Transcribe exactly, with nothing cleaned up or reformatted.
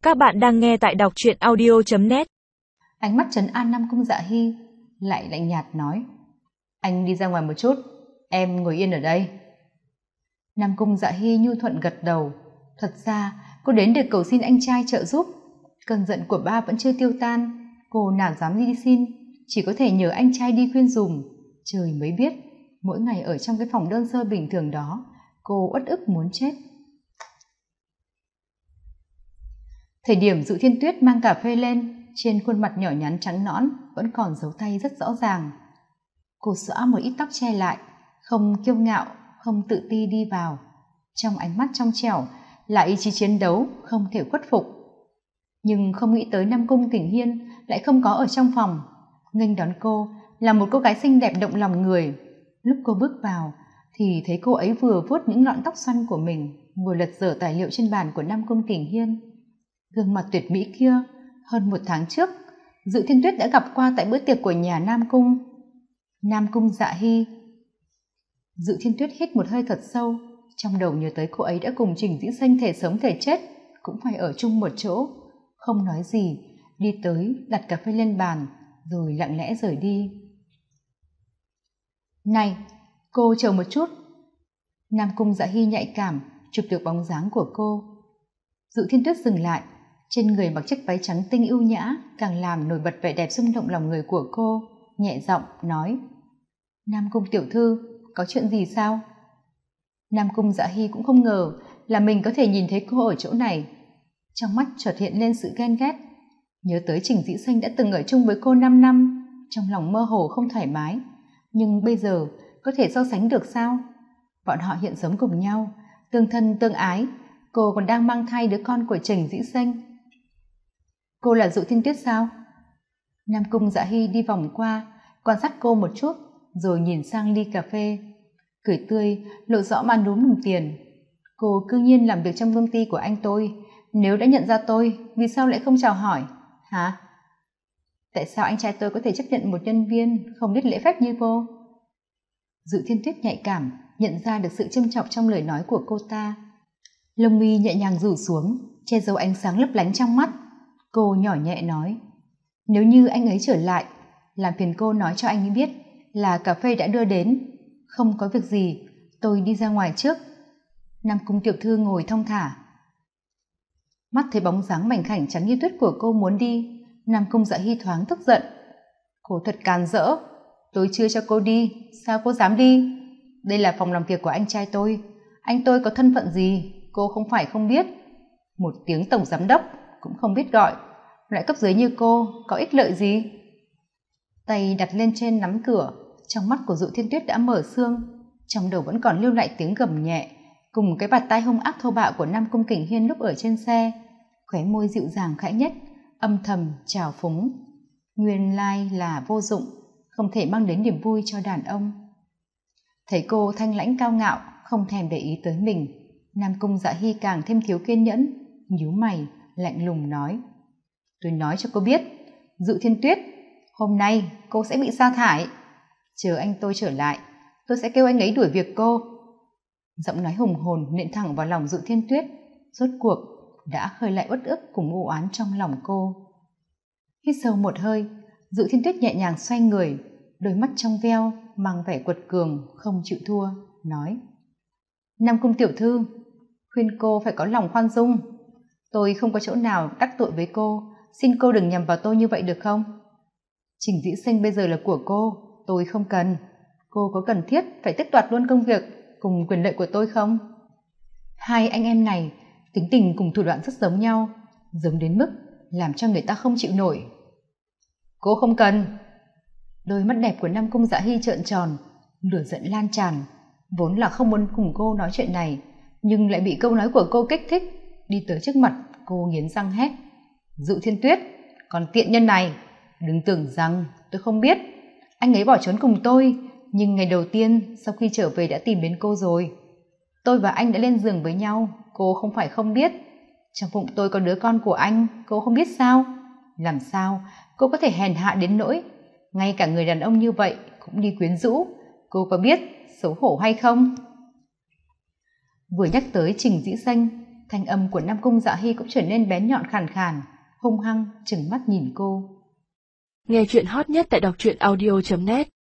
Các bạn đang nghe tại đọc truyện audio chấm net. Ánh mắt trấn an Nam Cung Dạ Hy, lại lạnh nhạt nói: anh đi ra ngoài một chút, em ngồi yên ở đây. Nam Cung Dạ Hy nhu thuận gật đầu. Thật ra cô đến để cầu xin anh trai trợ giúp. Cơn giận của ba vẫn chưa tiêu tan, cô nào dám đi xin, chỉ có thể nhờ anh trai đi khuyên dùm. Trời mới biết, mỗi ngày ở trong cái phòng đơn sơ bình thường đó, cô uất ức muốn chết. Thời điểm Dụ Thiên Tuyết mang cà phê lên, trên khuôn mặt nhỏ nhắn trắng nõn vẫn còn dấu tay rất rõ ràng. Cô xõa một ít tóc che lại, không kiêu ngạo, không tự ti đi vào. Trong ánh mắt trong trẻo là ý chí chiến đấu không thể khuất phục. Nhưng không nghĩ tới Nam Cung Kình Hiên lại không có ở trong phòng. Nghênh đón cô là một cô gái xinh đẹp động lòng người. Lúc cô bước vào thì thấy cô ấy vừa vuốt những lọn tóc xoăn của mình, vừa lật dở tài liệu trên bàn của Nam Cung Kình Hiên. Gương mặt tuyệt mỹ kia, hơn một tháng trước Dụ Thiên Tuyết đã gặp qua tại bữa tiệc của nhà Nam Cung. Nam Cung Dạ Hy. Dụ Thiên Tuyết hít một hơi thật sâu, trong đầu nhớ tới cô ấy đã cùng Trình Dĩ Xanh thể sống thể chết cũng phải ở chung một chỗ. Không nói gì, đi tới đặt cà phê lên bàn rồi lặng lẽ rời đi. Này, cô chờ một chút. Nam Cung Dạ Hy nhạy cảm chụp được bóng dáng của cô. Dụ Thiên Tuyết dừng lại, trên người mặc chiếc váy trắng tinh ưu nhã càng làm nổi bật vẻ đẹp rung động lòng người của cô, nhẹ giọng nói: Nam Cung tiểu thư, có chuyện gì sao? Nam Cung Dạ Hy cũng không ngờ là mình có thể nhìn thấy cô ở chỗ này. Trong mắt chợt hiện lên sự ghen ghét, nhớ tới Trình Dĩ Xanh đã từng ở chung với cô năm năm, trong lòng mơ hồ không thoải mái. Nhưng bây giờ có thể so sánh được sao? Bọn họ hiện sống cùng nhau, tương thân tương ái, cô còn đang mang thai đứa con của Trình Dĩ Xanh. Cô là Dụ Thiên Tuyết sao? Nam Cung Dạ Hy đi vòng qua, quan sát cô một chút, rồi nhìn sang ly cà phê, cười tươi, lộ rõ man núm đồng tiền. Cô cư nhiên làm việc trong công ty của anh tôi, nếu đã nhận ra tôi, vì sao lại không chào hỏi? Hả? Tại sao anh trai tôi có thể chấp nhận một nhân viên không biết lễ phép như cô? Dụ Thiên Tuyết nhạy cảm, nhận ra được sự châm chọc trong lời nói của cô ta. Lông mi nhẹ nhàng rủ xuống, che giấu ánh sáng lấp lánh trong mắt. Cô nhỏ nhẹ nói: nếu như anh ấy trở lại, làm phiền cô nói cho anh ấy biết là cà phê đã đưa đến. Không có việc gì, tôi đi ra ngoài trước. Nam Cung tiểu thư ngồi thong thả. Mắt thấy bóng dáng mảnh khảnh trắng như tuyết của cô muốn đi, Nam Cung Dạ Hy thoáng tức giận. Cô thật càn rỡ, tôi chưa cho cô đi, sao cô dám đi? Đây là phòng làm việc của anh trai tôi, anh tôi có thân phận gì, cô không phải không biết. Một tiếng tổng giám đốc cũng không biết gọi, loại cấp dưới như cô có ích lợi gì? Tay đặt lên trên nắm cửa, trong mắt của Dụ Thiên Tuyết đã mở sương, trong đầu vẫn còn lưu lại tiếng gầm nhẹ cùng cái bạt tai hung ác thô bạo của Nam Cung Kình Hiên lúc ở trên xe. Khóe môi dịu dàng khẽ nhếch, âm thầm trào phúng. Nguyên lai là vô dụng, không thể mang đến niềm vui cho đàn ông. Thấy cô thanh lãnh cao ngạo, không thèm để ý tới mình, Nam Cung Dạ Hy càng thêm thiếu kiên nhẫn, nhíu mày lạnh lùng nói: tôi nói cho cô biết, Dụ Thiên Tuyết, hôm nay cô sẽ bị sa thải. Chờ anh tôi trở lại, tôi sẽ kêu anh ấy đuổi việc cô. Giọng nói hùng hồn nện thẳng vào lòng Dụ Thiên Tuyết, rốt cuộc đã khơi lại uất ức cùng u oán trong lòng cô. Hít sâu một hơi, Dụ Thiên Tuyết nhẹ nhàng xoay người, đôi mắt trong veo mang vẻ quật cường không chịu thua, nói: Nam Cung tiểu thư, khuyên cô phải có lòng khoan dung. Tôi không có chỗ nào đắc tội với cô, xin cô đừng nhầm vào tôi như vậy được không? Trình Dĩ Xanh bây giờ là của cô, tôi không cần. Cô có cần thiết phải tước đoạt luôn công việc cùng quyền lợi của tôi không? Hai anh em này tính tình cùng thủ đoạn rất giống nhau, giống đến mức làm cho người ta không chịu nổi. Cô không cần. Đôi mắt đẹp của Nam Cung Dạ Hy trợn tròn, lửa giận lan tràn. Vốn là không muốn cùng cô nói chuyện này, nhưng lại bị câu nói của cô kích thích, đi tới trước mặt cô nghiến răng hét: Dụ Thiên Tuyết, còn tiện nhân này, đừng tưởng rằng tôi không biết. Anh ấy bỏ trốn cùng tôi, nhưng ngày đầu tiên sau khi trở về đã tìm đến cô rồi. Tôi và anh đã lên giường với nhau, cô không phải không biết. Trong bụng tôi có đứa con của anh, cô không biết sao? Làm sao cô có thể hèn hạ đến nỗi ngay cả người đàn ông như vậy cũng đi quyến rũ? Cô có biết xấu hổ hay không? Vừa nhắc tới Trình Dĩ Xanh, thanh âm của Nam Cung Dạ Hy cũng trở nên bén nhọn khàn khàn, hung hăng trừng mắt nhìn cô. Nghe chuyện hot nhất tại đọc truyện audio chấm net.